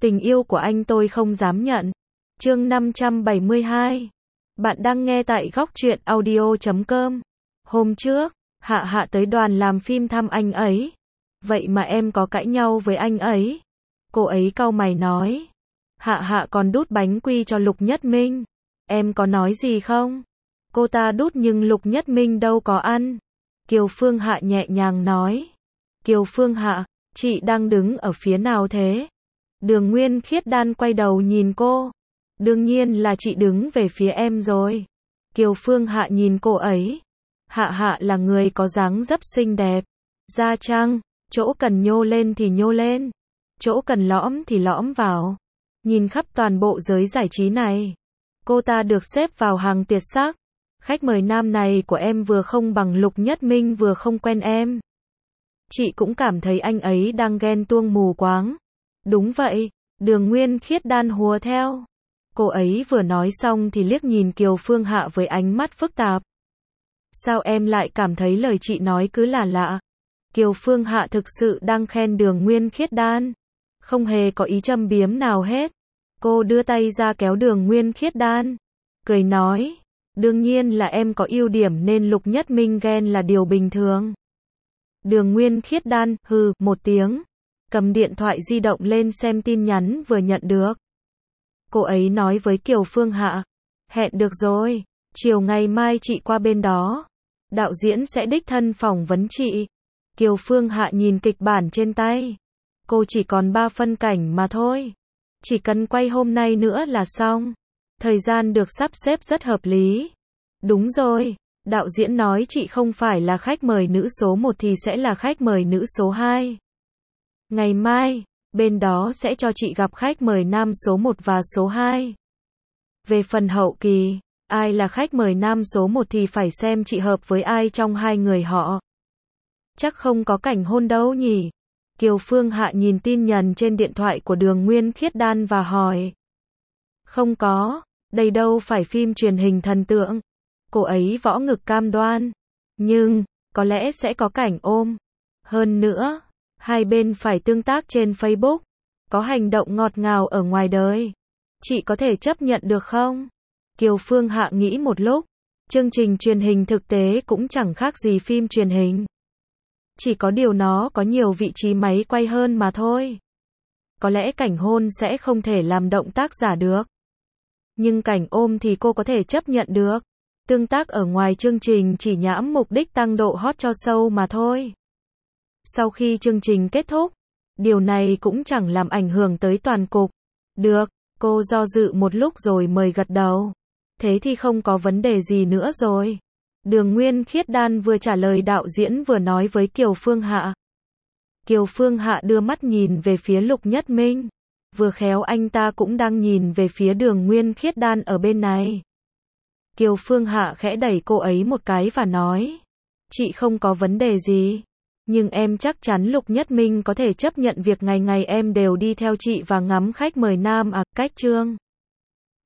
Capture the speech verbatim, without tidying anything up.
Tình yêu của anh tôi không dám nhận. Chương năm trăm bảy mươi hai. Bạn đang nghe tại góc truyện audio chấm com. Hôm trước, Hạ Hạ tới đoàn làm phim thăm anh ấy. Vậy mà em có cãi nhau với anh ấy? Cô ấy cau mày nói. Hạ Hạ còn đút bánh quy cho Lục Nhất Minh. Em có nói gì không? Cô ta đút nhưng Lục Nhất Minh đâu có ăn. Kiều Phương Hạ nhẹ nhàng nói. Kiều Phương Hạ, chị đang đứng ở phía nào thế? Đường Nguyên Khiết Đan quay đầu nhìn cô. Đương nhiên là chị đứng về phía em rồi. Kiều Phương Hạ nhìn cô ấy. Hạ Hạ là người có dáng dấp xinh đẹp. Da trắng, chỗ cần nhô lên thì nhô lên. Chỗ cần lõm thì lõm vào. Nhìn khắp toàn bộ giới giải trí này. Cô ta được xếp vào hàng tuyệt sắc. Khách mời nam này của em vừa không bằng Lục Nhất Minh vừa không quen em. Chị cũng cảm thấy anh ấy đang ghen tuông mù quáng. Đúng vậy, Đường Nguyên Khiết Đan hùa theo. Cô ấy vừa nói xong thì liếc nhìn Kiều Phương Hạ với ánh mắt phức tạp. Sao em lại cảm thấy lời chị nói cứ là lạ? Kiều Phương Hạ thực sự đang khen Đường Nguyên Khiết Đan. Không hề có ý châm biếm nào hết. Cô đưa tay ra kéo Đường Nguyên Khiết Đan. Cười nói. Đương nhiên là em có ưu điểm nên Lục Nhất Minh ghen là điều bình thường. Đường Nguyên Khiết Đan, hừ, một tiếng. Cầm điện thoại di động lên xem tin nhắn vừa nhận được. Cô ấy nói với Kiều Phương Hạ. Hẹn được rồi, chiều ngày mai chị qua bên đó. Đạo diễn sẽ đích thân phỏng vấn chị. Kiều Phương Hạ nhìn kịch bản trên tay. Cô chỉ còn ba phân cảnh mà thôi. Chỉ cần quay hôm nay nữa là xong. Thời gian được sắp xếp rất hợp lý. Đúng rồi, đạo diễn nói chị không phải là khách mời nữ số một thì sẽ là khách mời nữ số hai. Ngày mai, bên đó sẽ cho chị gặp khách mời nam số một và số hai. Về phần hậu kỳ, ai là khách mời nam số một thì phải xem chị hợp với ai trong hai người họ. Chắc không có cảnh hôn đâu nhỉ? Kiều Phương Hạ nhìn tin nhắn trên điện thoại của Đường Nguyên Khiết Đan và hỏi. Không có, đây đâu phải phim truyền hình thần tượng. Cô ấy võ ngực cam đoan. Nhưng, có lẽ sẽ có cảnh ôm. Hơn nữa, hai bên phải tương tác trên Facebook. Có hành động ngọt ngào ở ngoài đời. Chị có thể chấp nhận được không? Kiều Phương Hạ nghĩ một lúc. Chương trình truyền hình thực tế cũng chẳng khác gì phim truyền hình. Chỉ có điều nó có nhiều vị trí máy quay hơn mà thôi. Có lẽ cảnh hôn sẽ không thể làm động tác giả được. Nhưng cảnh ôm thì cô có thể chấp nhận được. Tương tác ở ngoài chương trình chỉ nhãm mục đích tăng độ hot cho show mà thôi. Sau khi chương trình kết thúc, điều này cũng chẳng làm ảnh hưởng tới toàn cục. Được, cô do dự một lúc rồi mời gật đầu. Thế thì không có vấn đề gì nữa rồi. Đường Nguyên Khiết Đan vừa trả lời đạo diễn vừa nói với Kiều Phương Hạ. Kiều Phương Hạ đưa mắt nhìn về phía Lục Nhất Minh. Vừa khéo anh ta cũng đang nhìn về phía Đường Nguyên Khiết Đan ở bên này. Kiều Phương Hạ khẽ đẩy cô ấy một cái và nói. Chị không có vấn đề gì. Nhưng em chắc chắn Lục Nhất Minh có thể chấp nhận việc ngày ngày em đều đi theo chị và ngắm khách mời nam à, cách chương.